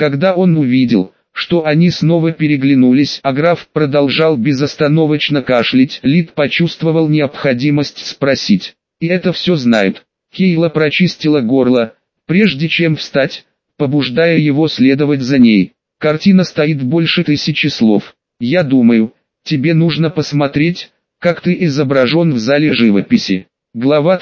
Когда он увидел, что они снова переглянулись, а граф продолжал безостановочно кашлять, Лид почувствовал необходимость спросить. «И это все знают?» Кейла прочистила горло, прежде чем встать, побуждая его следовать за ней. «Картина стоит больше 1000 слов. Я думаю, тебе нужно посмотреть, как ты изображен в зале живописи». Глава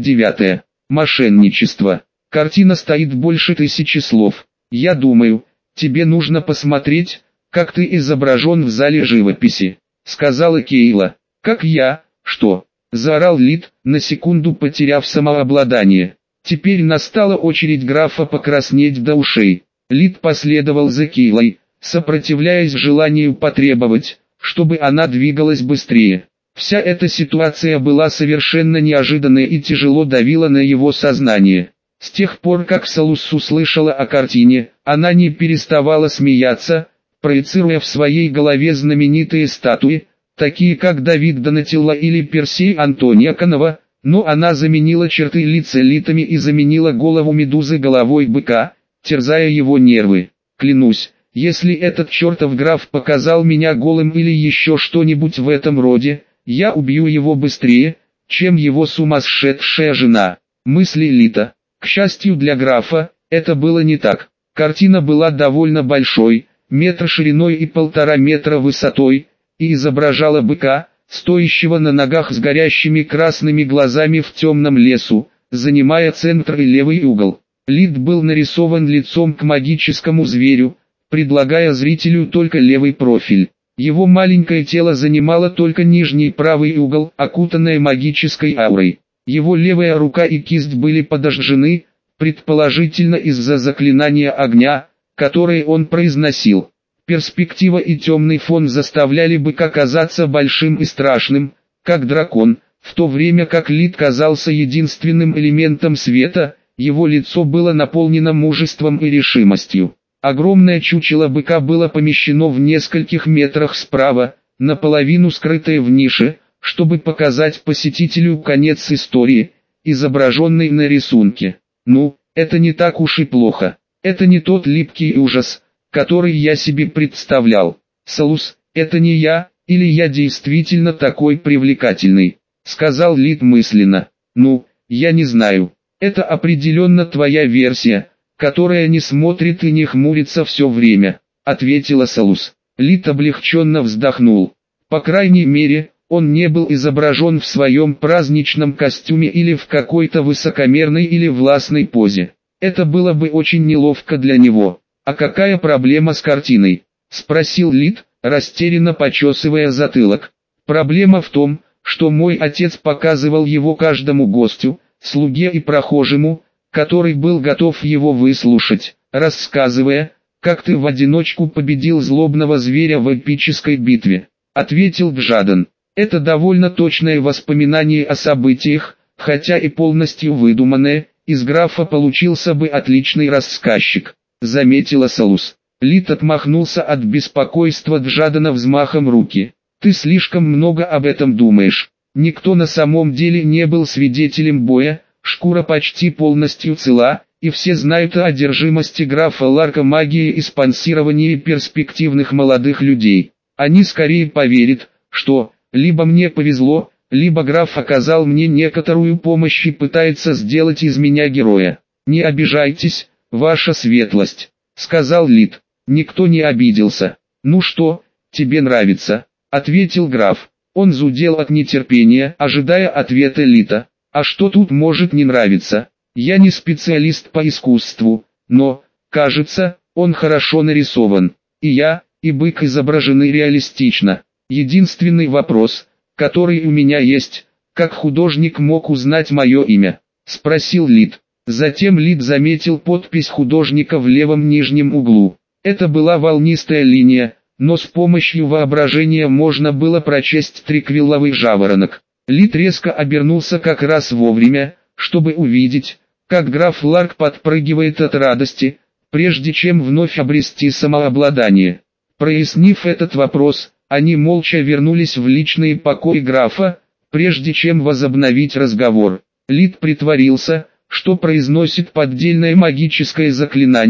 39. Мошенничество. Картина стоит больше 1000 слов. Я думаю, тебе нужно посмотреть, как ты изображен в зале живописи, сказала Кейла. Как я, что? Заорал Лид, на секунду потеряв самообладание. Теперь настала очередь графа покраснеть до ушей. Лид последовал за Кейлой, сопротивляясь желанию потребовать, чтобы она двигалась быстрее. Вся эта ситуация была совершенно неожиданной и тяжело давила на его сознание. С тех пор, как Салус услышала о картине, она не переставала смеяться, проецируя в своей голове знаменитые статуи, такие как Давид Донателло или Персей Антониаконова, но она заменила черты лица литами и заменила голову Медузы головой быка, терзая его нервы. Клянусь, если этот чертов граф показал меня голым или еще что-нибудь в этом роде, я убью его быстрее, чем его сумасшедшая жена. Мысли Лита. К счастью для графа, это было не так. Картина была довольно большой, метр шириной и 1,5 метра высотой, и изображала быка, стоящего на ногах с горящими красными глазами в темном лесу, занимая центр и левый угол. Лид был нарисован лицом к магическому зверю, предлагая зрителю только левый профиль. Его маленькое тело занимало только нижний правый угол, окутанное магической аурой. Его левая рука и кисть были подожжены, предположительно из-за заклинания огня, которое он произносил. Перспектива и темный фон заставляли быка казаться большим и страшным, как дракон, в то время как Лид казался единственным элементом света, его лицо было наполнено мужеством и решимостью. Огромное чучело быка было помещено в нескольких метрах справа, наполовину скрытое в нише, чтобы показать посетителю конец истории, изображенный на рисунке. Ну, это не так уж и плохо. Это не тот липкий ужас, который я себе представлял. Салус, это не я, или я действительно такой привлекательный, сказал Лид мысленно. Ну, я не знаю. Это определенно твоя версия, которая не смотрит и не хмурится все время, ответила Салус. Лид облегченно вздохнул. По крайней мере, он не был изображен в своем праздничном костюме или в какой-то высокомерной или властной позе. Это было бы очень неловко для него. «А какая проблема с картиной?» – спросил Лид, растерянно почесывая затылок. «Проблема в том, что мой отец показывал его каждому гостю, слуге и прохожему, который был готов его выслушать, рассказывая, как ты в одиночку победил злобного зверя в эпической битве», — ответил Джадан. «Это довольно точное воспоминание о событиях, хотя и полностью выдуманное, из графа получился бы отличный рассказчик», — заметила Салус. Лид отмахнулся от беспокойства Джадана взмахом руки. «Ты слишком много об этом думаешь. Никто на самом деле не был свидетелем боя, шкура почти полностью цела, и все знают о одержимости графа Ларка магией и спонсировании перспективных молодых людей. Они скорее поверят, что, либо мне повезло, либо граф оказал мне некоторую помощь и пытается сделать из меня героя. Не обижайтесь, ваша светлость», — сказал Лид. Никто не обиделся. «Ну что, тебе нравится?» — ответил граф. Он зудел от нетерпения, ожидая ответа Лита. «А что тут может не нравиться? Я не специалист по искусству, но, кажется, он хорошо нарисован. И я, и бык изображены реалистично. Единственный вопрос, который у меня есть, как художник мог узнать мое имя?» — спросил Лид. Затем Лид заметил подпись художника в левом нижнем углу. Это была волнистая линия, но с помощью воображения можно было прочесть триквилловый жаворонок. Лид резко обернулся как раз вовремя, чтобы увидеть, как граф Ларк подпрыгивает от радости, прежде чем вновь обрести самообладание. Прояснив этот вопрос, они молча вернулись в личные покои графа, прежде чем возобновить разговор. Лид притворился, что произносит поддельное магическое заклинание,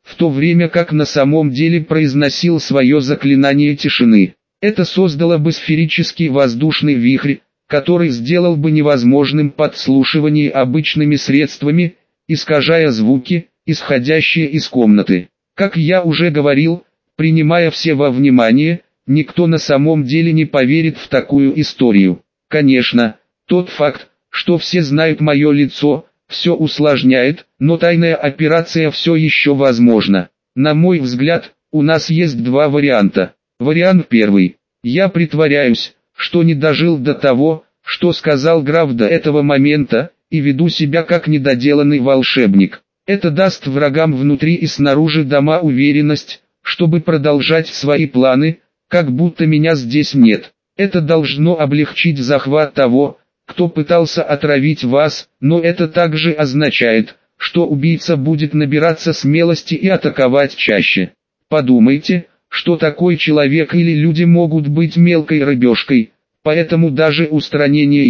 в то время как на самом деле произносил свое заклинание тишины. Это создало бы сферический воздушный вихрь, который сделал бы невозможным подслушивание обычными средствами, искажая звуки, исходящие из комнаты. Как я уже говорил, принимая все во внимание, никто на самом деле не поверит в такую историю. Конечно, тот факт, что все знают мое лицо, все усложняет, но тайная операция все еще возможна. На мой взгляд, у нас есть два варианта. Вариант первый. Я притворяюсь, что не дожил до того, что сказал граф до этого момента, и веду себя как недоделанный волшебник. Это даст врагам внутри и снаружи дома уверенность, чтобы продолжать свои планы, как будто меня здесь нет. Это должно облегчить захват того, кто пытался отравить вас, но это также означает, что убийца будет набираться смелости и атаковать чаще. Подумайте, что такой человек или люди могут быть мелкой рыбешкой, поэтому даже устранение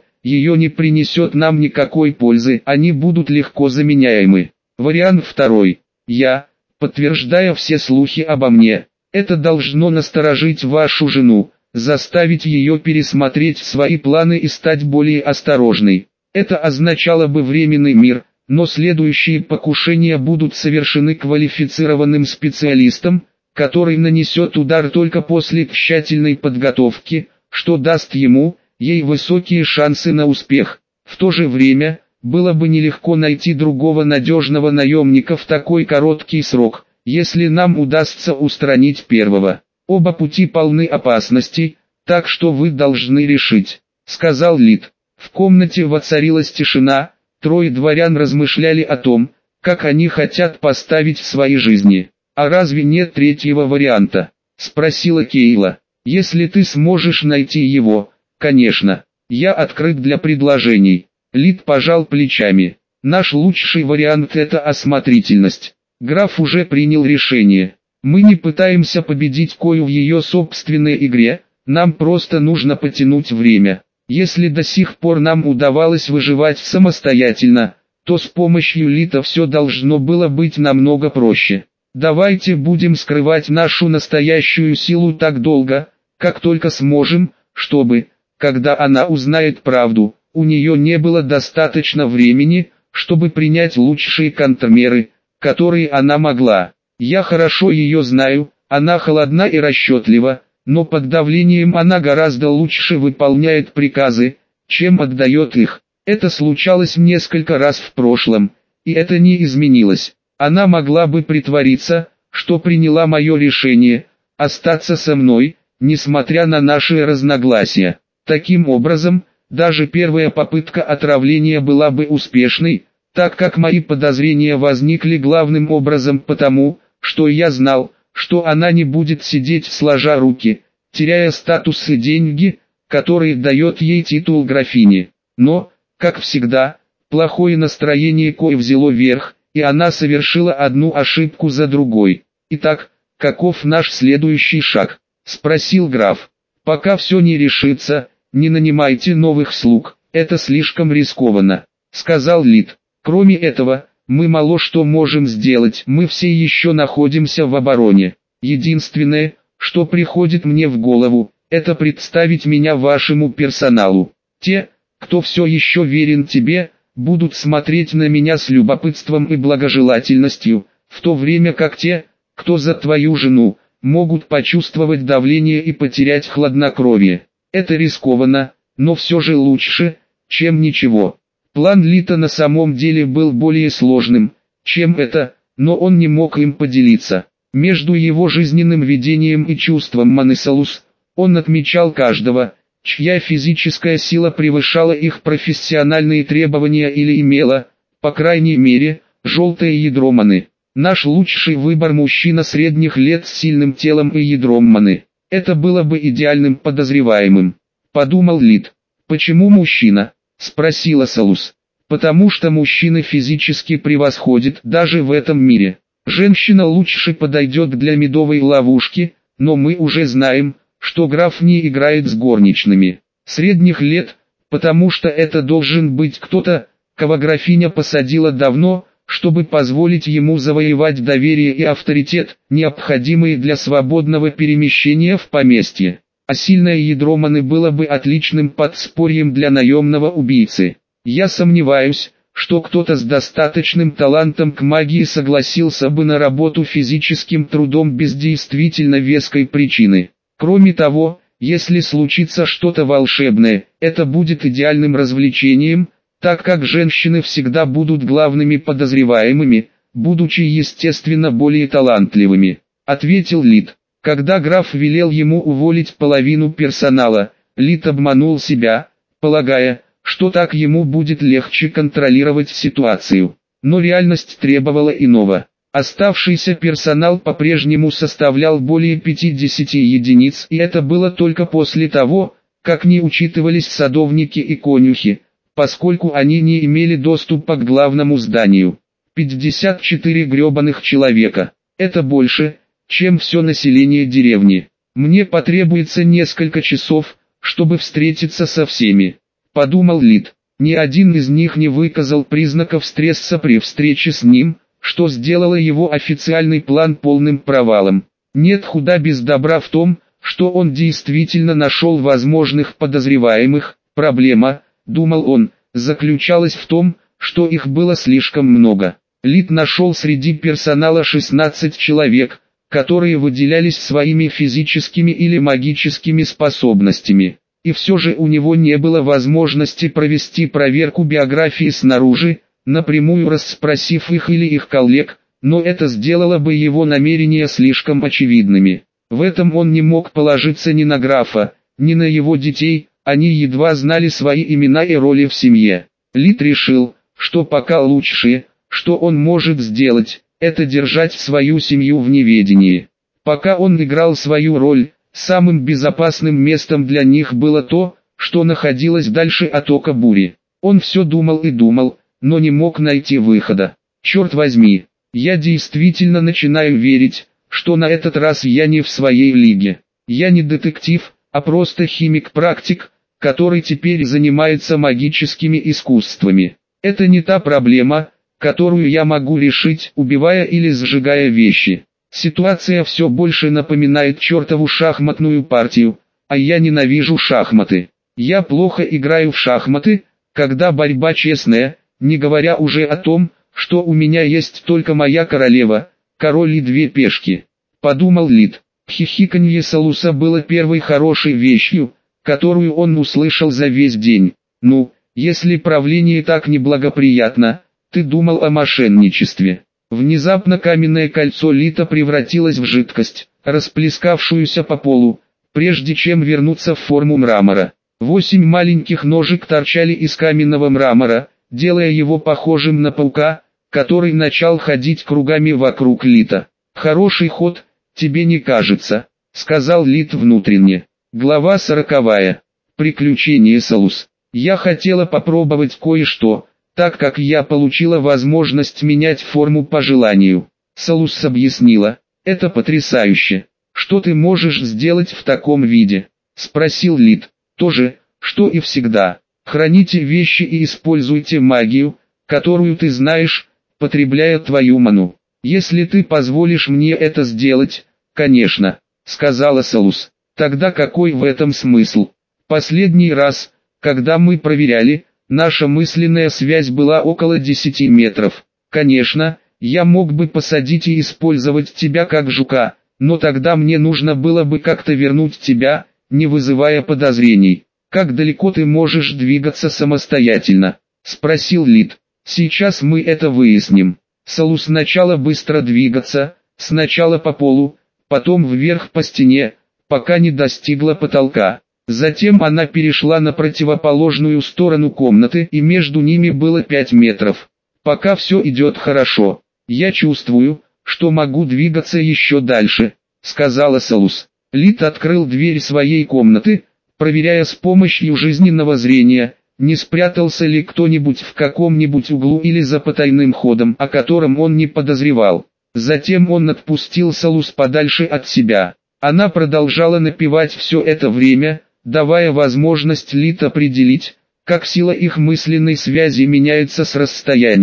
ее не принесет нам никакой пользы, они будут легко заменяемы. Вариант второй. Я, подтверждая все слухи обо мне, это должно насторожить вашу жену, заставить ее пересмотреть свои планы и стать более осторожной. Это означало бы временный мир, но следующие покушения будут совершены квалифицированным специалистом, который нанесет удар только после тщательной подготовки, что даст ей высокие шансы на успех. В то же время, было бы нелегко найти другого надежного наемника в такой короткий срок, если нам удастся устранить первого. Оба пути полны опасностей, так что вы должны решить, сказал Лид. В комнате воцарилась тишина, трое дворян размышляли о том, как они хотят поставить свои жизни. «А разве нет третьего варианта?» – спросила Кейла. «Если ты сможешь найти его, конечно, я открыт для предложений». Лид пожал плечами. «Наш лучший вариант – это осмотрительность. Граф уже принял решение. Мы не пытаемся победить Кою в ее собственной игре, нам просто нужно потянуть время. Если до сих пор нам удавалось выживать самостоятельно, то с помощью Лита все должно было быть намного проще. Давайте будем скрывать нашу настоящую силу так долго, как только сможем, чтобы, когда она узнает правду, у нее не было достаточно времени, чтобы принять лучшие контрмеры, которые она могла. Я хорошо ее знаю, она холодна и расчетлива, но под давлением она гораздо лучше выполняет приказы, чем отдает их. Это случалось несколько раз в прошлом, и это не изменилось. Она могла бы притвориться, что приняла мое решение, остаться со мной, несмотря на наши разногласия. Таким образом, даже первая попытка отравления была бы успешной, так как мои подозрения возникли главным образом потому, что я знал, что она не будет сидеть сложа руки, теряя статус и деньги, которые дает ей титул графини. Но, как всегда, плохое настроение Кои взяло верх, и она совершила одну ошибку за другой. «Итак, каков наш следующий шаг?» – спросил граф. «Пока все не решится, не нанимайте новых слуг, это слишком рискованно», – сказал Лид. «Кроме этого, мы мало что можем сделать, мы все еще находимся в обороне. Единственное, что приходит мне в голову, это представить меня вашему персоналу. Те, кто все еще верен тебе, будут смотреть на меня с любопытством и благожелательностью, в то время как те, кто за твою жену, могут почувствовать давление и потерять хладнокровие. Это рискованно, но все же лучше, чем ничего». План Лита на самом деле был более сложным, чем это, но он не мог им поделиться. Между его жизненным видением и чувством Манесалус, он отмечал каждого, чья физическая сила превышала их профессиональные требования или имела, по крайней мере, желтое ядро маны. Наш лучший выбор мужчина средних лет с сильным телом и ядром маны. Это было бы идеальным подозреваемым, подумал Лид. «Почему мужчина?» — спросила Салус. «Потому что мужчины физически превосходят даже в этом мире. Женщина лучше подойдет для медовой ловушки, но мы уже знаем, что граф не играет с горничными. Средних лет, потому что это должен быть кто-то, кого графиня посадила давно, чтобы позволить ему завоевать доверие и авторитет, необходимые для свободного перемещения в поместье. А сильное ядро маны было бы отличным подспорьем для наемного убийцы. Я сомневаюсь, что кто-то с достаточным талантом к магии согласился бы на работу физическим трудом без действительно веской причины. Кроме того, если случится что-то волшебное, это будет идеальным развлечением, так как женщины всегда будут главными подозреваемыми, будучи естественно более талантливыми, ответил Лид. Когда граф велел ему уволить половину персонала, Лид обманул себя, полагая, что так ему будет легче контролировать ситуацию. Но реальность требовала иного. Оставшийся персонал по-прежнему составлял более 50 единиц, и это было только после того, как не учитывались садовники и конюхи, поскольку они не имели доступа к главному зданию. 54 гребаных человека. Это больше, чем все население деревни. Мне потребуется несколько часов, чтобы встретиться со всеми, подумал Лид. Ни один из них не выказал признаков стресса при встрече с ним, что сделало его официальный план полным провалом. Нет худа без добра в том, что он действительно нашел возможных подозреваемых. Проблема, думал он, заключалась в том, что их было слишком много. Лид нашел среди персонала 16 человек, которые выделялись своими физическими или магическими способностями. И все же у него не было возможности провести проверку биографии снаружи, напрямую расспросив их или их коллег, но это сделало бы его намерения слишком очевидными. В этом он не мог положиться ни на графа, ни на его детей, они едва знали свои имена и роли в семье. Лид решил, что пока лучшее, что он может сделать, это держать свою семью в неведении. Пока он играл свою роль, самым безопасным местом для них было то, что находилось дальше от ока бури. Он все думал и думал, но не мог найти выхода. Черт возьми, я действительно начинаю верить, что на этот раз я не в своей лиге. Я не детектив, а просто химик-практик, который теперь занимается магическими искусствами. Это не та проблема, которую я могу решить, убивая или сжигая вещи. Ситуация все больше напоминает чертову шахматную партию, а я ненавижу шахматы. Я плохо играю в шахматы, когда борьба честная, не говоря уже о том, что у меня есть только моя королева, король и две пешки. Подумал Лид. Хихиканье Салуса было первой хорошей вещью, которую он услышал за весь день. Ну, если правление так неблагоприятно, ты думал о мошенничестве. Внезапно каменное кольцо Лита превратилось в жидкость, расплескавшуюся по полу, прежде чем вернуться в форму мрамора. 8 маленьких ножек торчали из каменного мрамора, делая его похожим на паука, который начал ходить кругами вокруг Лита. «Хороший ход, тебе не кажется?» — сказал Лит внутренне. Глава 40. Приключения Салус. Я хотела попробовать кое-что, так как я получила возможность менять форму по желанию. Салус объяснила. Это потрясающе. Что ты можешь сделать в таком виде? Спросил Лид. То же, что и всегда. Храните вещи и используйте магию, которую ты знаешь, потребляя твою ману. Если ты позволишь мне это сделать, конечно, сказала Салус. Тогда какой в этом смысл? Последний раз, когда мы проверяли, наша мысленная связь была около 10 метров. Конечно, я мог бы посадить и использовать тебя как жука, но тогда мне нужно было бы как-то вернуть тебя, не вызывая подозрений. Как далеко ты можешь двигаться самостоятельно? Спросил Лид. Сейчас мы это выясним. Салус сначала быстро двигаться, сначала по полу, потом вверх по стене, пока не достигла потолка. Затем она перешла на противоположную сторону комнаты, и между ними было 5 метров. Пока все идет хорошо. Я чувствую, что могу двигаться еще дальше, сказала Салус. Лид открыл дверь своей комнаты, проверяя с помощью жизненного зрения, не спрятался ли кто-нибудь в каком-нибудь углу или за потайным ходом, о котором он не подозревал. Затем он отпустил Салус подальше от себя. Она продолжала напевать все это время, давая возможность Лид определить, как сила их мысленной связи меняется с расстоянием.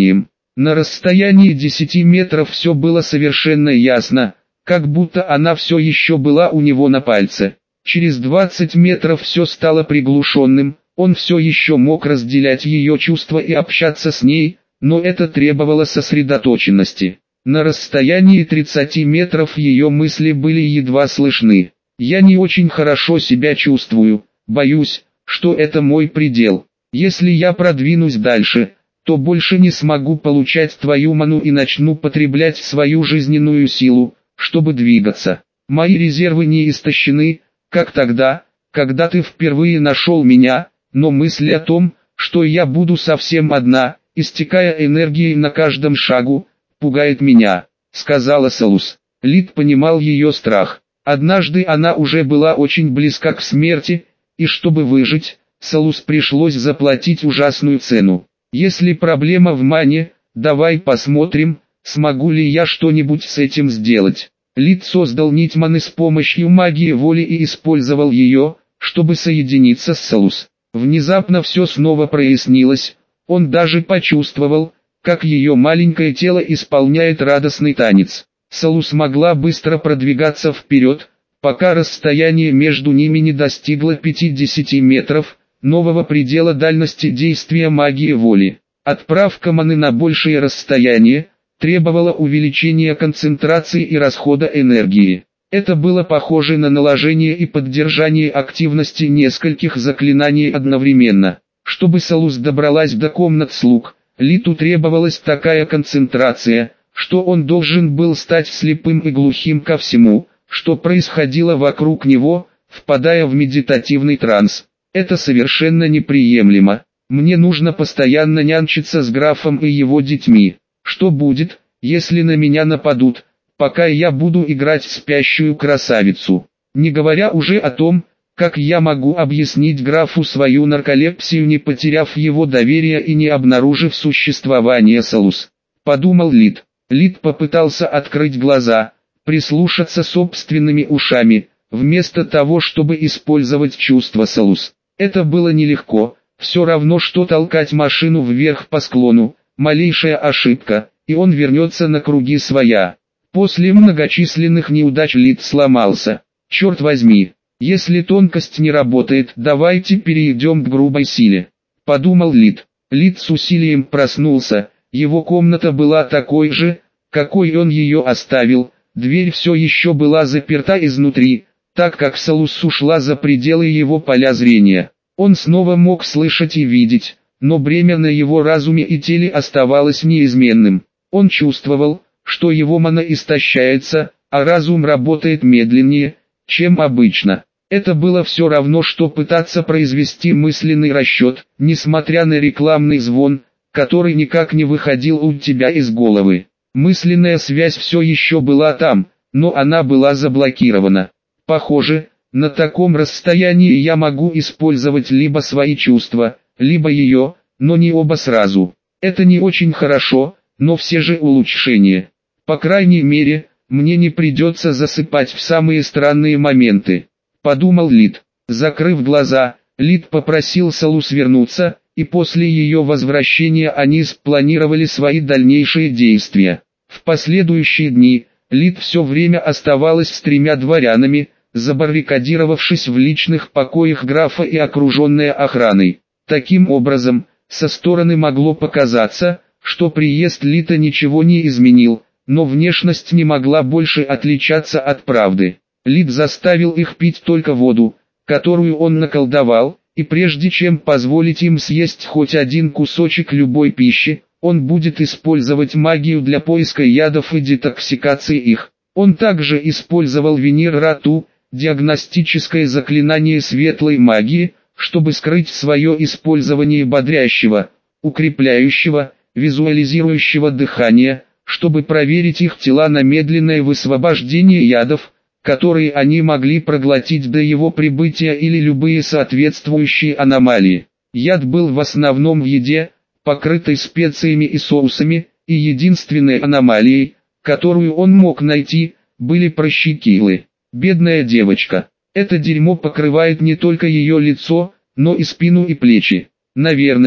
На расстоянии 10 метров все было совершенно ясно, как будто она все еще была у него на пальце. Через 20 метров все стало приглушенным, он все еще мог разделять ее чувства и общаться с ней, но это требовало сосредоточенности. На расстоянии 30 метров ее мысли были едва слышны. «Я не очень хорошо себя чувствую, боюсь, что это мой предел. Если я продвинусь дальше, то больше не смогу получать твою ману и начну потреблять свою жизненную силу, чтобы двигаться. Мои резервы не истощены, как тогда, когда ты впервые нашел меня, но мысль о том, что я буду совсем одна, истекая энергией на каждом шагу, пугает меня», — сказала Салус. Лид понимал ее страх. Однажды она уже была очень близка к смерти, и чтобы выжить, Салус пришлось заплатить ужасную цену. «Если проблема в мане, давай посмотрим, смогу ли я что-нибудь с этим сделать». Лид создал нить маны с помощью магии воли и использовал ее, чтобы соединиться с Салус. Внезапно все снова прояснилось, он даже почувствовал, как ее маленькое тело исполняет радостный танец. Салус могла быстро продвигаться вперед, пока расстояние между ними не достигло 50 метров, нового предела дальности действия магии воли. Отправка маны на большее расстояние требовала увеличения концентрации и расхода энергии. Это было похоже на наложение и поддержание активности нескольких заклинаний одновременно. Чтобы Салус добралась до комнат слуг, Литу требовалась такая концентрация, что он должен был стать слепым и глухим ко всему, что происходило вокруг него, впадая в медитативный транс. «Это совершенно неприемлемо. Мне нужно постоянно нянчиться с графом и его детьми. Что будет, если на меня нападут, пока я буду играть в спящую красавицу? Не говоря уже о том, как я могу объяснить графу свою нарколепсию, не потеряв его доверие и не обнаружив существование Салус», — подумал Лид. Лид попытался открыть глаза, прислушаться собственными ушами, вместо того, чтобы использовать чувство Салус. Это было нелегко, все равно что толкать машину вверх по склону, малейшая ошибка, и он вернется на круги своя. После многочисленных неудач Лид сломался. «Черт возьми! Если тонкость не работает, давайте перейдем к грубой силе», — подумал Лид. Лид с усилием проснулся, его комната была такой же, какой он ее оставил, дверь все еще была заперта изнутри, так как Салус ушла за пределы его поля зрения. Он снова мог слышать и видеть, но бремя на его разуме и теле оставалось неизменным. Он чувствовал, что его мана истощается, а разум работает медленнее, чем обычно. Это было все равно, что пытаться произвести мысленный расчет, несмотря на рекламный звон, который никак не выходил у тебя из головы. Мысленная связь все еще была там, но она была заблокирована. Похоже, на таком расстоянии я могу использовать либо свои чувства, либо ее, но не оба сразу. Это не очень хорошо, но все же улучшение. По крайней мере, мне не придется засыпать в самые странные моменты, подумал Лид. Закрыв глаза, Лид попросил Салус вернуться, и после ее возвращения они спланировали свои дальнейшие действия. В последующие дни, Лид все время оставалась с 3 дворянами, забаррикадировавшись в личных покоях графа и окруженная охраной. Таким образом, со стороны могло показаться, что приезд Лита ничего не изменил, но внешность не могла больше отличаться от правды. Лид заставил их пить только воду, которую он наколдовал, и прежде чем позволить им съесть хоть один кусочек любой пищи, он будет использовать магию для поиска ядов и детоксикации их. Он также использовал Венер-Рату, диагностическое заклинание светлой магии, чтобы скрыть свое использование бодрящего, укрепляющего, визуализирующего дыхания, чтобы проверить их тела на медленное высвобождение ядов, которые они могли проглотить до его прибытия, или любые соответствующие аномалии. Яд был в основном в еде, покрытой специями и соусами, и единственной аномалией, которую он мог найти, были прыщи-килы. Бедная девочка. Это дерьмо покрывает не только ее лицо, но и спину и плечи. Наверное,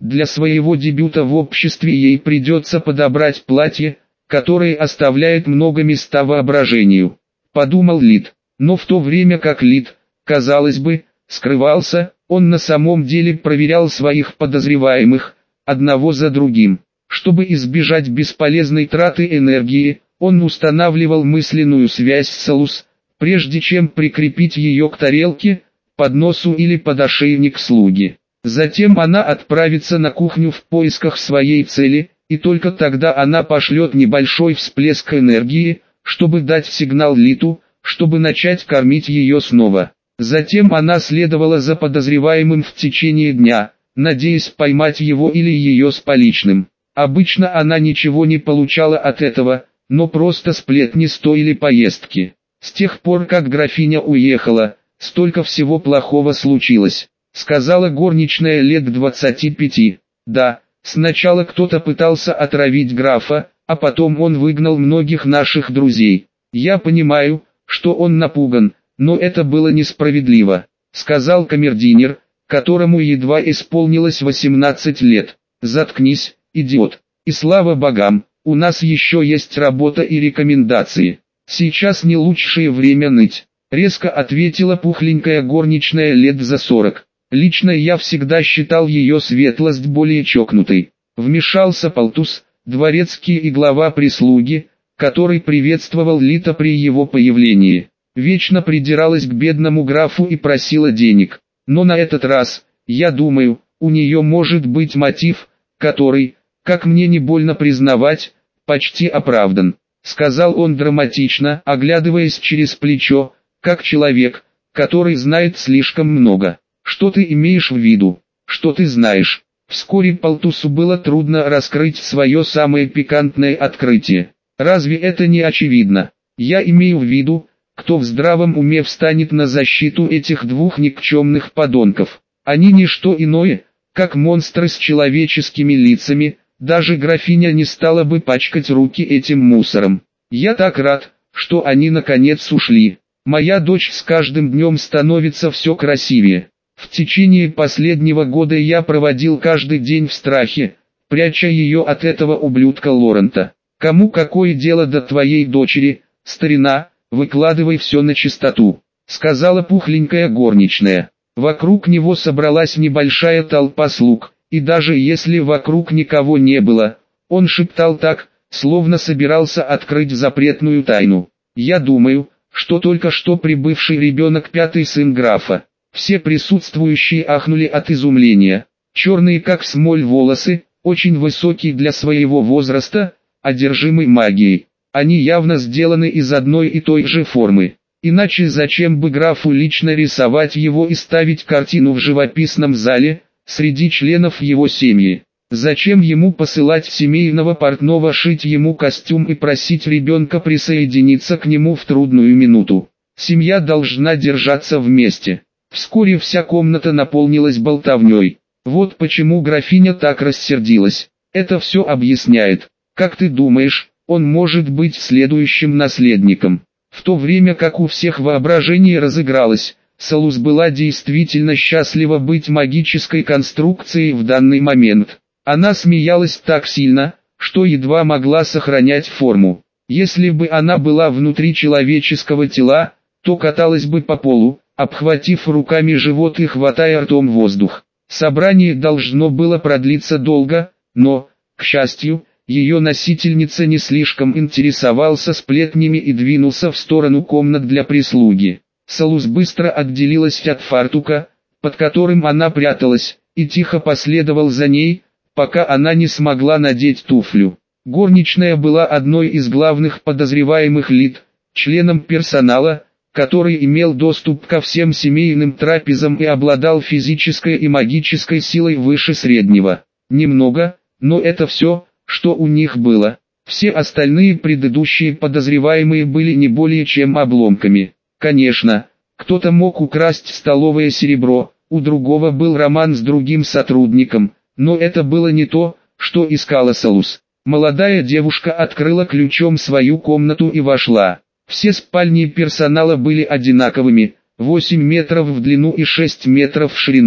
Для своего дебюта в обществе ей придется подобрать платье, которое оставляет много места воображению. Подумал Лид. Но в то время как Лид, казалось бы, скрывался, он на самом деле проверял своих подозреваемых, одного за другим. Чтобы избежать бесполезной траты энергии, он устанавливал мысленную связь с Салус, прежде чем прикрепить ее к тарелке, подносу или подошейник слуги. Затем она отправится на кухню в поисках своей цели, и только тогда она пошлет небольшой всплеск энергии, чтобы дать сигнал Литу, чтобы начать кормить ее снова. Затем она следовала за подозреваемым в течение дня, надеясь поймать его или ее с поличным. Обычно она ничего не получала от этого, но просто сплетни стоили поездки. С тех пор как графиня уехала, столько всего плохого случилось, сказала горничная лет 25. Да, сначала кто-то пытался отравить графа, а потом он выгнал многих наших друзей. Я понимаю, что он напуган, но это было несправедливо, сказал камердинер, которому едва исполнилось 18 лет. Заткнись, идиот. И слава богам, у нас еще есть работа и рекомендации. Сейчас не лучшее время ныть, резко ответила пухленькая горничная лет за 40. Лично я всегда считал ее светлость более чокнутой. Вмешался Палтус, дворецкий и глава прислуги, который приветствовал Лита при его появлении. Вечно придиралась к бедному графу и просила денег. Но на этот раз, я думаю, у нее может быть мотив, который, как мне не больно признавать, почти оправдан, сказал он драматично, оглядываясь через плечо, как человек, который знает слишком много. Что ты имеешь в виду? Что ты знаешь? Вскоре Палтусу было трудно раскрыть свое самое пикантное открытие. Разве это не очевидно? Я имею в виду, кто в здравом уме встанет на защиту этих двух никчемных подонков. Они не что иное, как монстры с человеческими лицами, даже графиня не стала бы пачкать руки этим мусором. Я так рад, что они наконец ушли. Моя дочь с каждым днем становится все красивее. В течение последнего года я проводил каждый день в страхе, пряча ее от этого ублюдка Лорента. Кому какое дело до твоей дочери, старина, выкладывай все на чистоту, сказала пухленькая горничная. Вокруг него собралась небольшая толпа слуг, и даже если вокруг никого не было, он шептал так, словно собирался открыть запретную тайну. Я думаю, что только что прибывший ребенок пятый сын графа. Все присутствующие ахнули от изумления. Черные как смоль волосы, очень высокий для своего возраста, одержимый магией. Они явно сделаны из одной и той же формы. Иначе зачем бы графу лично рисовать его и ставить картину в живописном зале, среди членов его семьи? Зачем ему посылать семейного портного шить ему костюм и просить ребенка присоединиться к нему в трудную минуту? Семья должна держаться вместе. Вскоре вся комната наполнилась болтовней. Вот почему графиня так рассердилась. Это все объясняет. Как ты думаешь, он может быть следующим наследником? В то время как у всех воображение разыгралось, Салус была действительно счастлива быть магической конструкцией в данный момент. Она смеялась так сильно, что едва могла сохранять форму. Если бы она была внутри человеческого тела, то каталась бы по полу, обхватив руками живот и хватая ртом воздух. Собрание должно было продлиться долго, но, к счастью, ее носительница не слишком интересовался сплетнями и двинулся в сторону комнат для прислуги. Салус быстро отделилась от фартука, под которым она пряталась, и тихо последовал за ней, пока она не смогла надеть туфлю. Горничная была одной из главных подозреваемых Лид, членом персонала, который имел доступ ко всем семейным трапезам и обладал физической и магической силой выше среднего. Немного, но это все, что у них было. Все остальные предыдущие подозреваемые были не более чем обломками. Конечно, кто-то мог украсть столовое серебро, у другого был роман с другим сотрудником, но это было не то, что искала Салус. Молодая девушка открыла ключом свою комнату и вошла. Все спальни персонала были одинаковыми, 8 метров в длину и 6 метров в ширину.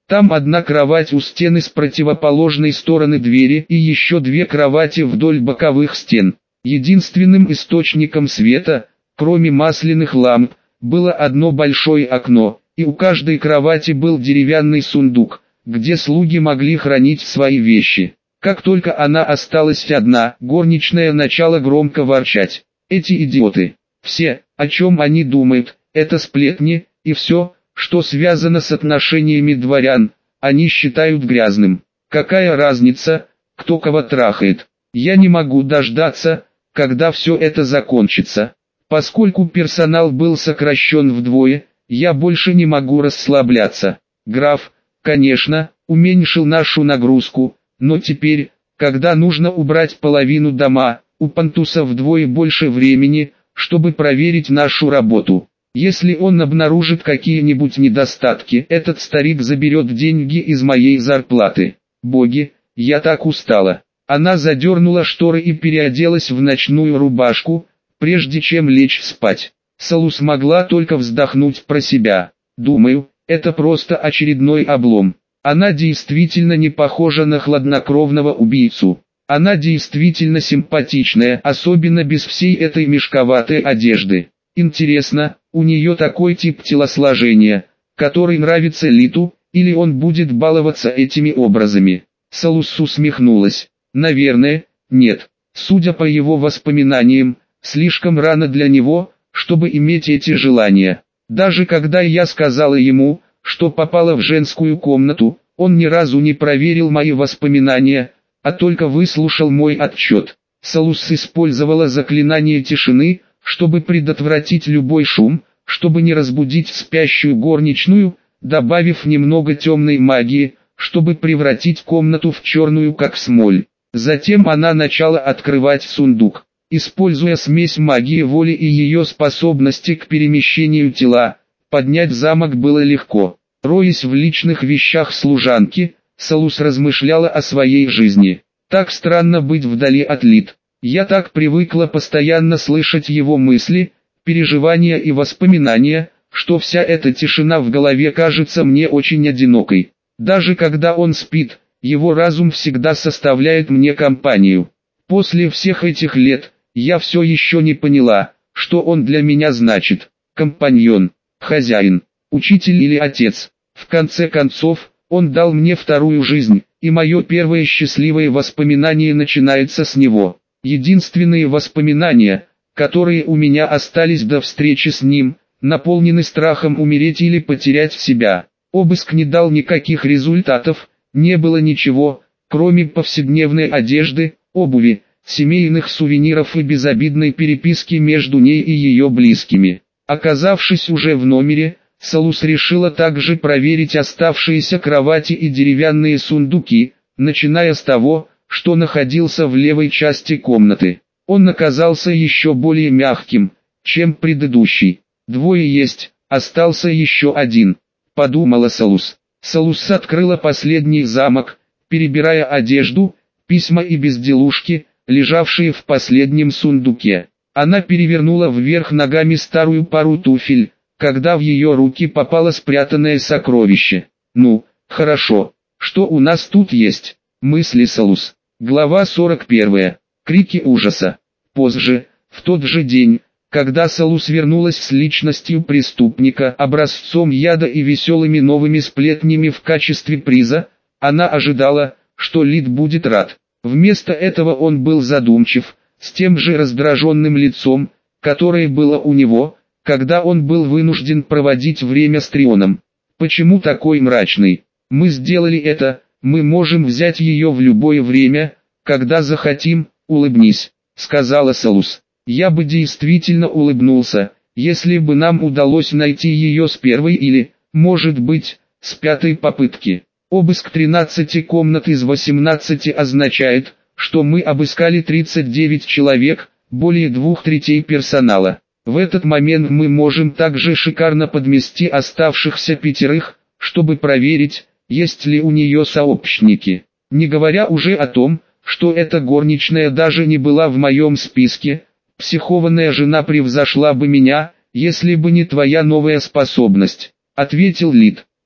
Там одна кровать у стены с противоположной стороны двери и еще две кровати вдоль боковых стен. Единственным источником света, кроме масляных ламп, было одно большое окно, и у каждой кровати был деревянный сундук, где слуги могли хранить свои вещи. Как только она осталась одна, горничная начала громко ворчать. Эти идиоты, все, о чем они думают, это сплетни, и все, что связано с отношениями дворян, они считают грязным. Какая разница, кто кого трахает? Я не могу дождаться, когда все это закончится. Поскольку персонал был сокращен вдвое, я больше не могу расслабляться. Граф, конечно, уменьшил нашу нагрузку, но теперь, когда нужно убрать половину дома, у Пантуса вдвое больше времени, чтобы проверить нашу работу. Если он обнаружит какие-нибудь недостатки, этот старик заберет деньги из моей зарплаты. Боги, я так устала. Она задернула шторы и переоделась в ночную рубашку, прежде чем лечь спать. Салус могла только вздохнуть про себя. Думаю, это просто очередной облом. Она действительно не похожа на хладнокровного убийцу. Она действительно симпатичная, особенно без всей этой мешковатой одежды. Интересно, у нее такой тип телосложения, который нравится Литу, или он будет баловаться этими образами? Салус усмехнулась. Наверное, нет. Судя по его воспоминаниям, слишком рано для него, чтобы иметь эти желания. Даже когда я сказала ему, что попала в женскую комнату, он ни разу не проверил мои воспоминания, а только выслушал мой отчет. Салус использовала заклинание тишины, чтобы предотвратить любой шум, чтобы не разбудить спящую горничную, добавив немного темной магии, чтобы превратить комнату в черную как смоль. Затем она начала открывать сундук. Используя смесь магии воли и ее способности к перемещению тела, поднять замок было легко. Роясь в личных вещах служанки, Салус размышляла о своей жизни. Так странно быть вдали от Лит. Я так привыкла постоянно слышать его мысли, переживания и воспоминания, что вся эта тишина в голове кажется мне очень одинокой. Даже когда он спит, его разум всегда составляет мне компанию. После всех этих лет, я все еще не поняла, что он для меня значит. Компаньон, хозяин, учитель или отец. В конце концов, он дал мне вторую жизнь, и мое первое счастливое воспоминание начинается с него. Единственные воспоминания, которые у меня остались до встречи с ним, наполнены страхом умереть или потерять себя. Обыск не дал никаких результатов, не было ничего, кроме повседневной одежды, обуви, семейных сувениров и безобидной переписки между ней и ее близкими. Оказавшись уже в номере, Салус решила также проверить оставшиеся кровати и деревянные сундуки, начиная с того, что находился в левой части комнаты. Он оказался еще более мягким, чем предыдущий. Двое есть, остался еще один, подумала Салус. Салус открыла последний замок, перебирая одежду, письма и безделушки, лежавшие в последнем сундуке. Она перевернула вверх ногами старую пару туфель, когда в ее руки попало спрятанное сокровище. Ну, хорошо, что у нас тут есть? Мысли Салус. Глава 41. Крики ужаса. Позже, в тот же день, когда Салус вернулась с личностью преступника, образцом яда и веселыми новыми сплетнями в качестве приза, она ожидала, что Лид будет рад. Вместо этого он был задумчив, с тем же раздраженным лицом, которое было у него, когда он был вынужден проводить время с Трионом. «Почему такой мрачный? Мы сделали это, мы можем взять ее в любое время, когда захотим, улыбнись», — сказала Салус. «Я бы действительно улыбнулся, если бы нам удалось найти ее с первой или, может быть, с пятой попытки. Обыск 13 комнат из 18 означает, что мы обыскали 39 человек, более 2/3 персонала. В этот момент мы можем также шикарно подмести оставшихся 5, чтобы проверить, есть ли у нее сообщники. Не говоря уже о том, что эта горничная даже не была в моем списке, психованная жена превзошла бы меня, если бы не твоя новая способность», — ответил Лид.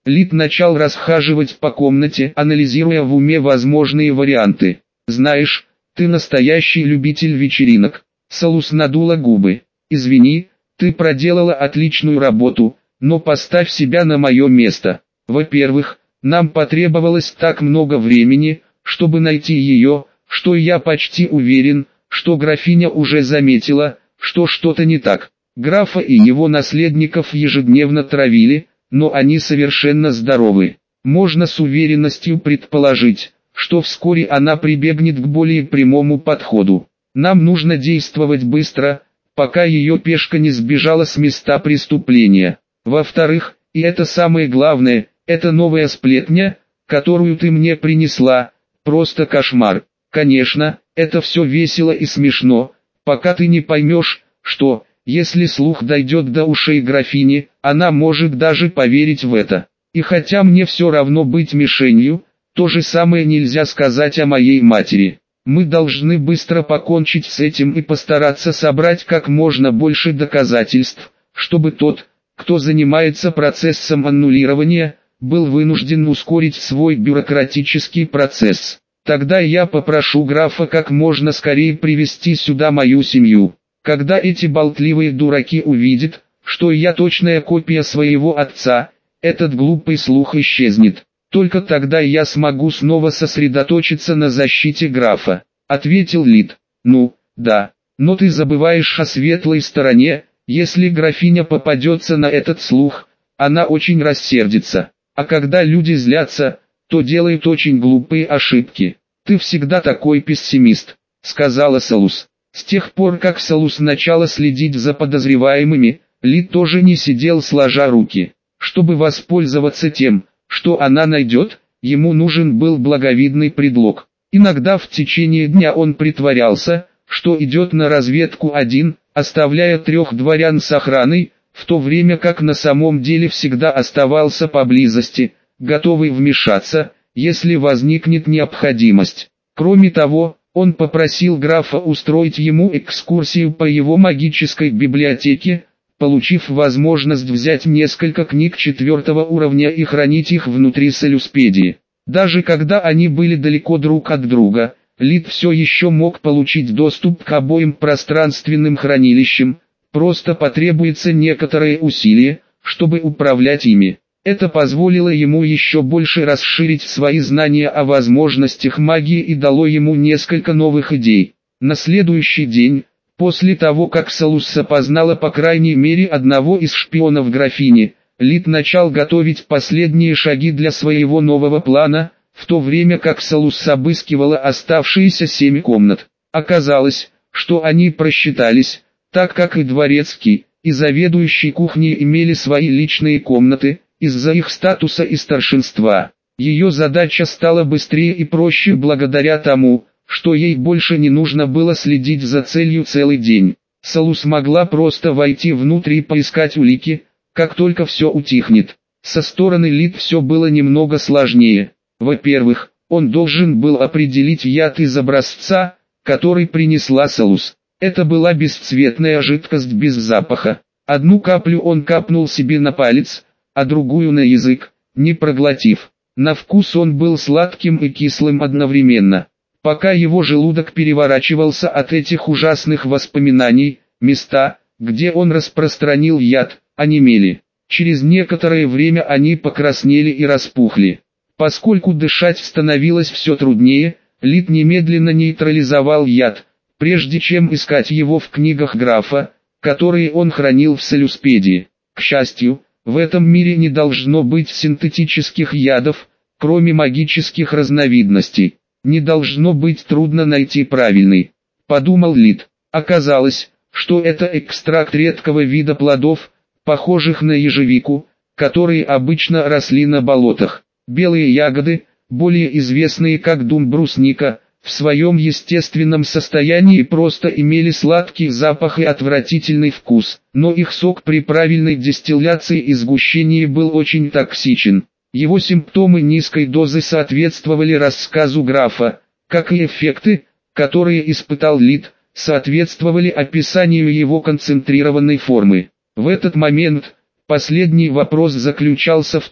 Лид начал расхаживать по комнате, анализируя в уме возможные варианты. «Знаешь, ты настоящий любитель вечеринок». Салус надула губы. «Извини, ты проделала отличную работу, но поставь себя на мое место. Во-первых, нам потребовалось так много времени, чтобы найти ее, что я почти уверен, что графиня уже заметила, что что-то не так. Графа и его наследников ежедневно травили, но они совершенно здоровы. Можно с уверенностью предположить, что вскоре она прибегнет к более прямому подходу. Нам нужно действовать быстро, пока ее пешка не сбежала с места преступления. Во-вторых, и это самое главное, это новая сплетня, которую ты мне принесла, просто кошмар. Конечно, это все весело и смешно, пока ты не поймешь, что, если слух дойдет до ушей графини, она может даже поверить в это. И хотя мне все равно быть мишенью, то же самое нельзя сказать о моей матери. Мы должны быстро покончить с этим и постараться собрать как можно больше доказательств, чтобы тот, кто занимается процессом аннулирования, был вынужден ускорить свой бюрократический процесс. Тогда я попрошу графа как можно скорее привести сюда мою семью. Когда эти болтливые дураки увидят, что я точная копия своего отца, этот глупый слух исчезнет. Только тогда я смогу снова сосредоточиться на защите графа», — ответил Лид. «Ну, да, но ты забываешь о светлой стороне, если графиня попадется на этот слух, она очень рассердится, а когда люди злятся, то делают очень глупые ошибки. Ты всегда такой пессимист», — сказала Салус. С тех пор, как Салус начала следить за подозреваемыми, Лид тоже не сидел сложа руки. Чтобы воспользоваться тем, что она найдет, ему нужен был благовидный предлог. Иногда в течение дня он притворялся, что идет на разведку один, оставляя 3 дворян с охраной, в то время как на самом деле всегда оставался поблизости, готовый вмешаться, если возникнет необходимость. Кроме того, он попросил графа устроить ему экскурсию по его магической библиотеке, получив возможность взять несколько книг 4-го уровня и хранить их внутри Солюспедии. Даже когда они были далеко друг от друга, Лид все еще мог получить доступ к обоим пространственным хранилищам, просто потребуется некоторое усилие, чтобы управлять ими. Это позволило ему еще больше расширить свои знания о возможностях магии и дало ему несколько новых идей. На следующий день, после того как Салус опознала по крайней мере одного из шпионов графини, Лид начал готовить последние шаги для своего нового плана, в то время как Салус обыскивала оставшиеся 7 комнат. Оказалось, что они просчитались, так как и дворецкий, и заведующий кухней имели свои личные комнаты, из-за их статуса и старшинства. Ее задача стала быстрее и проще благодаря тому, что ей больше не нужно было следить за целью целый день. Салус могла просто войти внутрь и поискать улики, как только все утихнет. Со стороны Лид все было немного сложнее. Во-первых, он должен был определить яд из образца, который принесла Салус. Это была бесцветная жидкость без запаха. Одну каплю он капнул себе на палец, а другую на язык, не проглотив. На вкус он был сладким и кислым одновременно. Пока его желудок переворачивался от этих ужасных воспоминаний, места, где он распространил яд, онемели. Через некоторое время они покраснели и распухли. Поскольку дышать становилось все труднее, Лид немедленно нейтрализовал яд, прежде чем искать его в книгах графа, которые он хранил в Солюспедии. К счастью, в этом мире не должно быть синтетических ядов, кроме магических разновидностей. Не должно быть трудно найти правильный, подумал Лид. Оказалось, что это экстракт редкого вида плодов, похожих на ежевику, которые обычно росли на болотах. Белые ягоды, более известные как дум-брусника, в своем естественном состоянии просто имели сладкий запах и отвратительный вкус, но их сок при правильной дистилляции и сгущении был очень токсичен. Его симптомы низкой дозы соответствовали рассказу графа, как и эффекты, которые испытал Лид, соответствовали описанию его концентрированной формы. В этот момент, последний вопрос заключался в том,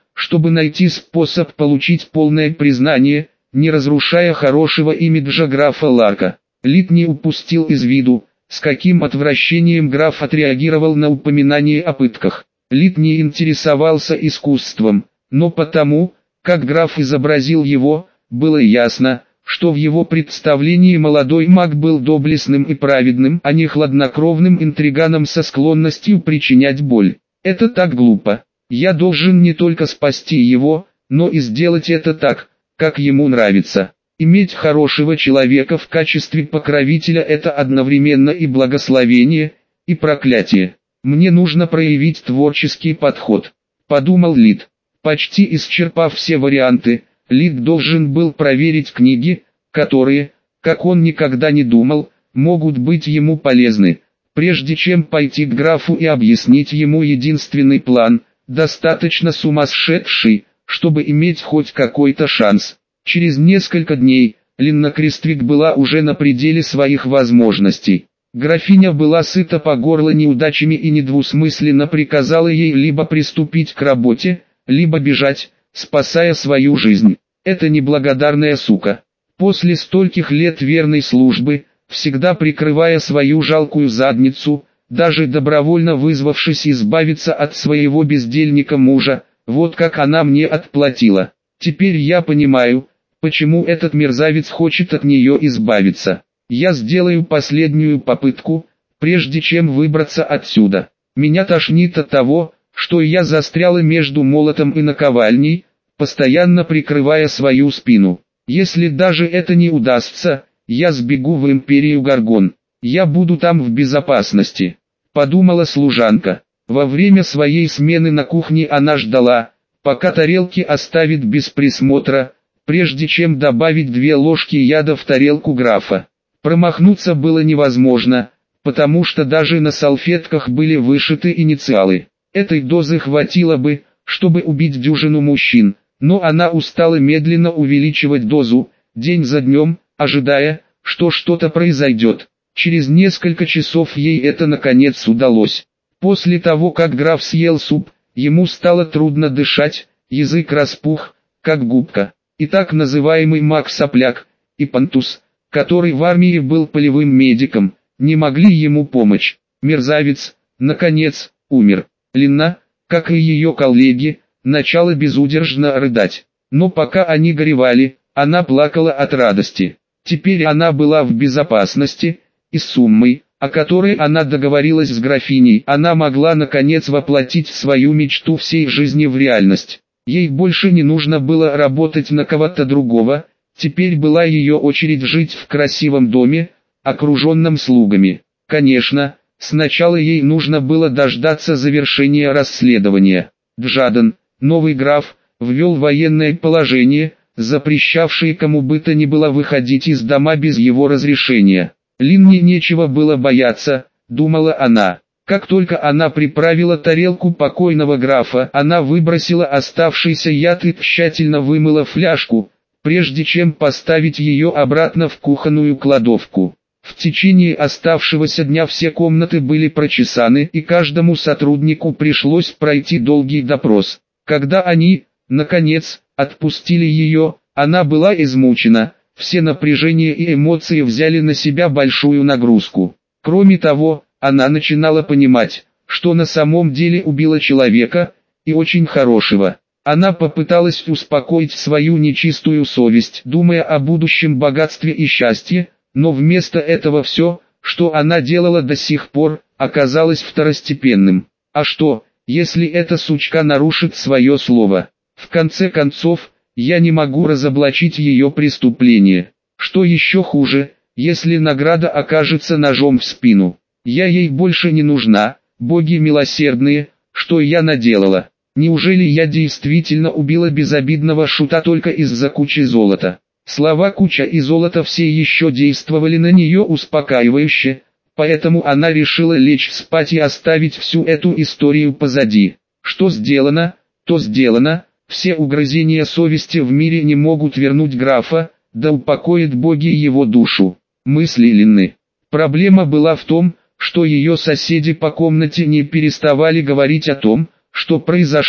чтобы найти способ получить полное признание, не разрушая хорошего имиджа графа Ларка. Лид не упустил из виду, с каким отвращением граф отреагировал на упоминание о пытках. Лид не интересовался искусством, но потому, как граф изобразил его, было ясно, что в его представлении молодой маг был доблестным и праведным, а не хладнокровным интриганом со склонностью причинять боль. Это так глупо. Я должен не только спасти его, но и сделать это так, как ему нравится. Иметь хорошего человека в качестве покровителя – это одновременно и благословение, и проклятие. Мне нужно проявить творческий подход, подумал Лид. Почти исчерпав все варианты, Лид должен был проверить книги, которые, как он никогда не думал, могут быть ему полезны. Прежде чем пойти к графу и объяснить ему единственный план, достаточно сумасшедший, чтобы иметь хоть какой-то шанс. Через несколько дней, Линна Крествик была уже на пределе своих возможностей. Графиня была сыта по горло неудачами и недвусмысленно приказала ей либо приступить к работе, либо бежать, спасая свою жизнь. Эта неблагодарная сука. После стольких лет верной службы, всегда прикрывая свою жалкую задницу, даже добровольно вызвавшись избавиться от своего бездельника мужа, вот как она мне отплатила. Теперь я понимаю, почему этот мерзавец хочет от нее избавиться. Я сделаю последнюю попытку, прежде чем выбраться отсюда. Меня тошнит от того, что я застряла между молотом и наковальней, постоянно прикрывая свою спину. Если даже это не удастся, я сбегу в Империю Гаргон. Я буду там в безопасности, подумала служанка. Во время своей смены на кухне она ждала, пока тарелки оставит без присмотра, прежде чем добавить 2 ложки яда в тарелку графа. Промахнуться было невозможно, потому что даже на салфетках были вышиты инициалы. Этой дозы хватило бы, чтобы убить дюжину мужчин, но она устала медленно увеличивать дозу, день за днем, ожидая, что что-то произойдет. Через несколько часов ей это наконец удалось. После того, как граф съел суп, ему стало трудно дышать, язык распух, как губка. И так называемый маг-сопляк, и Пантус, который в армии был полевым медиком, не могли ему помочь. Мерзавец, наконец, умер. Линна, как и ее коллеги, начала безудержно рыдать. Но пока они горевали, она плакала от радости. Теперь она была в безопасности, и с суммой, о которой она договорилась с графиней, она могла наконец воплотить свою мечту всей жизни в реальность. Ей больше не нужно было работать на кого-то другого, теперь была ее очередь жить в красивом доме, окруженном слугами. Конечно, сначала ей нужно было дождаться завершения расследования. Джадан, новый граф, ввел военное положение, запрещавшее кому бы то ни было выходить из дома без его разрешения. Линне нечего было бояться, думала она. Как только она приправила тарелку покойного графа, она выбросила оставшийся яд и тщательно вымыла фляжку, прежде чем поставить ее обратно в кухонную кладовку. В течение оставшегося дня все комнаты были прочесаны, и каждому сотруднику пришлось пройти долгий допрос. Когда они, наконец, отпустили ее, она была измучена, все напряжения и эмоции взяли на себя большую нагрузку. Кроме того, она начинала понимать, что на самом деле убила человека, и очень хорошего. Она попыталась успокоить свою нечистую совесть, думая о будущем богатстве и счастье, но вместо этого все, что она делала до сих пор, оказалось второстепенным. А что, если эта сучка нарушит свое слово? В конце концов, я не могу разоблачить ее преступление. Что еще хуже, если награда окажется ножом в спину? Я ей больше не нужна, боги милосердные, что я наделала? Неужели я действительно убила безобидного шута только из-за кучи золота? Слова «куча» и «золото» все еще действовали на нее успокаивающе, поэтому она решила лечь спать и оставить всю эту историю позади. Что сделано, то сделано, все угрызения совести в мире не могут вернуть графа, да упокоят боги его душу. Мысли Линны. Проблема была в том, что ее соседи по комнате не переставали говорить о том, что произошло,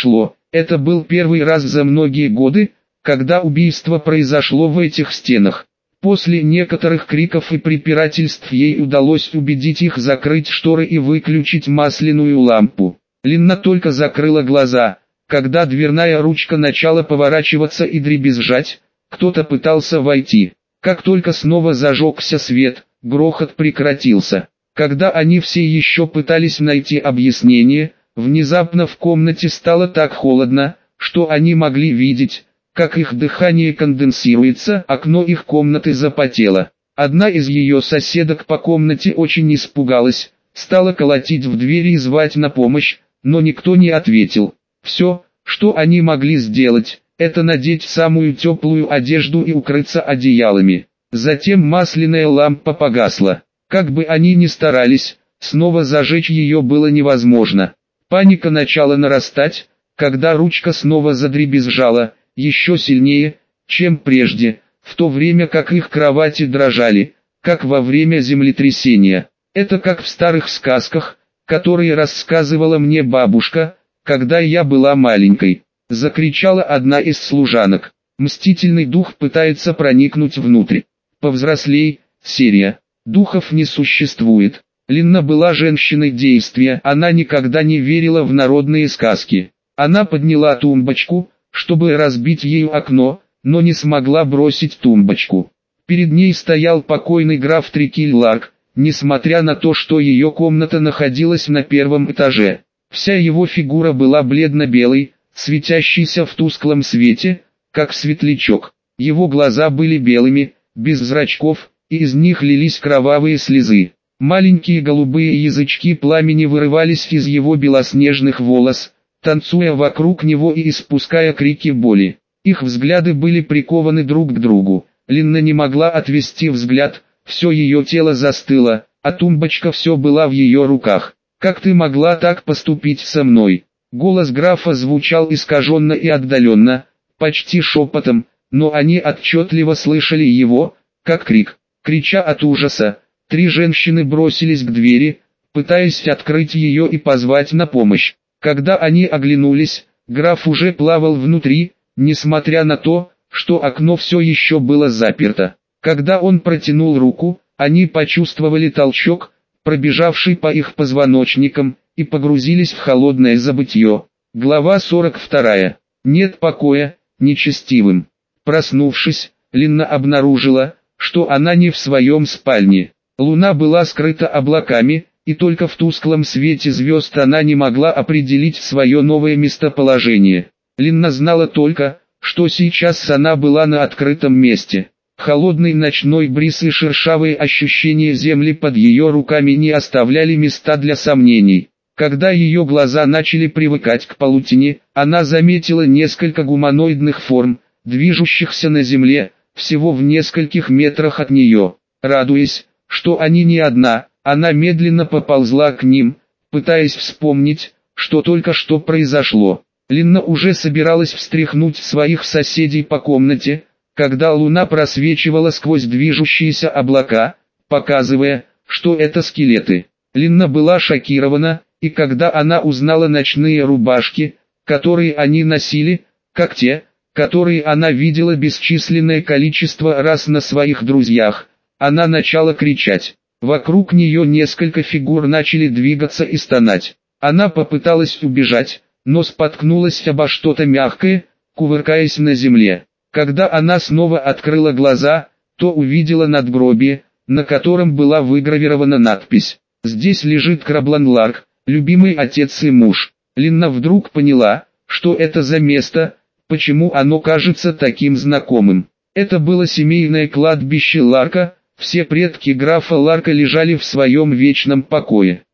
Это был первый раз за многие годы, когда убийство произошло в этих стенах. После некоторых криков и препирательств ей удалось убедить их закрыть шторы и выключить масляную лампу. Линна только закрыла глаза, когда дверная ручка начала поворачиваться и дребезжать, кто-то пытался войти. Как только снова зажегся свет, грохот прекратился. Когда они все еще пытались найти объяснение, внезапно в комнате стало так холодно, что они могли видеть, как их дыхание конденсируется, окно их комнаты запотело. Одна из ее соседок по комнате очень испугалась, стала колотить в дверь и звать на помощь, но никто не ответил. Все, что они могли сделать, это надеть самую теплую одежду и укрыться одеялами. Затем масляная лампа погасла. Как бы они ни старались, снова зажечь ее было невозможно. Паника начала нарастать, когда ручка снова задребезжала, еще сильнее, чем прежде, в то время как их кровати дрожали, как во время землетрясения. Это как в старых сказках, которые рассказывала мне бабушка, когда я была маленькой. Закричала одна из служанок. Мстительный дух пытается проникнуть внутрь. Повзрослей, серия. Духов не существует. Линна была женщиной действия, она никогда не верила в народные сказки. Она подняла тумбочку, чтобы разбить ею окно, но не смогла бросить тумбочку. Перед ней стоял покойный граф Трикиль-Ларк, несмотря на то, что ее комната находилась на первом этаже. Вся его фигура была бледно-белой, светящейся в тусклом свете, как светлячок. Его глаза были белыми, без зрачков, и из них лились кровавые слезы. Маленькие голубые язычки пламени вырывались из его белоснежных волос, танцуя вокруг него и испуская крики боли. Их взгляды были прикованы друг к другу. Линна не могла отвести взгляд, все ее тело застыло, а тумбочка все была в ее руках. «Как ты могла так поступить со мной?» Голос графа звучал искаженно и отдаленно, почти шепотом, но они отчетливо слышали его, как крик. Крича от ужаса, три женщины бросились к двери, пытаясь открыть ее и позвать на помощь. Когда они оглянулись, граф уже плавал внутри, несмотря на то, что окно все еще было заперто. Когда он протянул руку, они почувствовали толчок, пробежавший по их позвоночникам, и погрузились в холодное забытье. Глава 42. Нет покоя нечестивым. Проснувшись, Линна обнаружила, что она не в своем спальне. Луна была скрыта облаками, и только в тусклом свете звезд она не могла определить свое новое местоположение. Линна знала только, что сейчас она была на открытом месте. Холодный ночной бриз и шершавые ощущения земли под ее руками не оставляли места для сомнений. Когда ее глаза начали привыкать к паутине, она заметила несколько гуманоидных форм, движущихся на земле, всего в нескольких метрах от нее. Радуясь, что они не одна, она медленно поползла к ним, пытаясь вспомнить, что только что произошло. Линна уже собиралась встряхнуть своих соседей по комнате, когда луна просвечивала сквозь движущиеся облака, показывая, что это скелеты. Линна была шокирована, и когда она узнала ночные рубашки, которые они носили, как те, которые она видела бесчисленное количество раз на своих друзьях, она начала кричать. Вокруг нее несколько фигур начали двигаться и стонать. Она попыталась убежать, но споткнулась обо что-то мягкое, кувыркаясь на земле. Когда она снова открыла глаза, то увидела надгробие, на котором была выгравирована надпись: «Здесь лежит Краблан-Ларк, любимый отец и муж». Линна вдруг поняла, что это за место, почему оно кажется таким знакомым. Это было семейное кладбище Ларка, все предки графа Ларка лежали в своем вечном покое.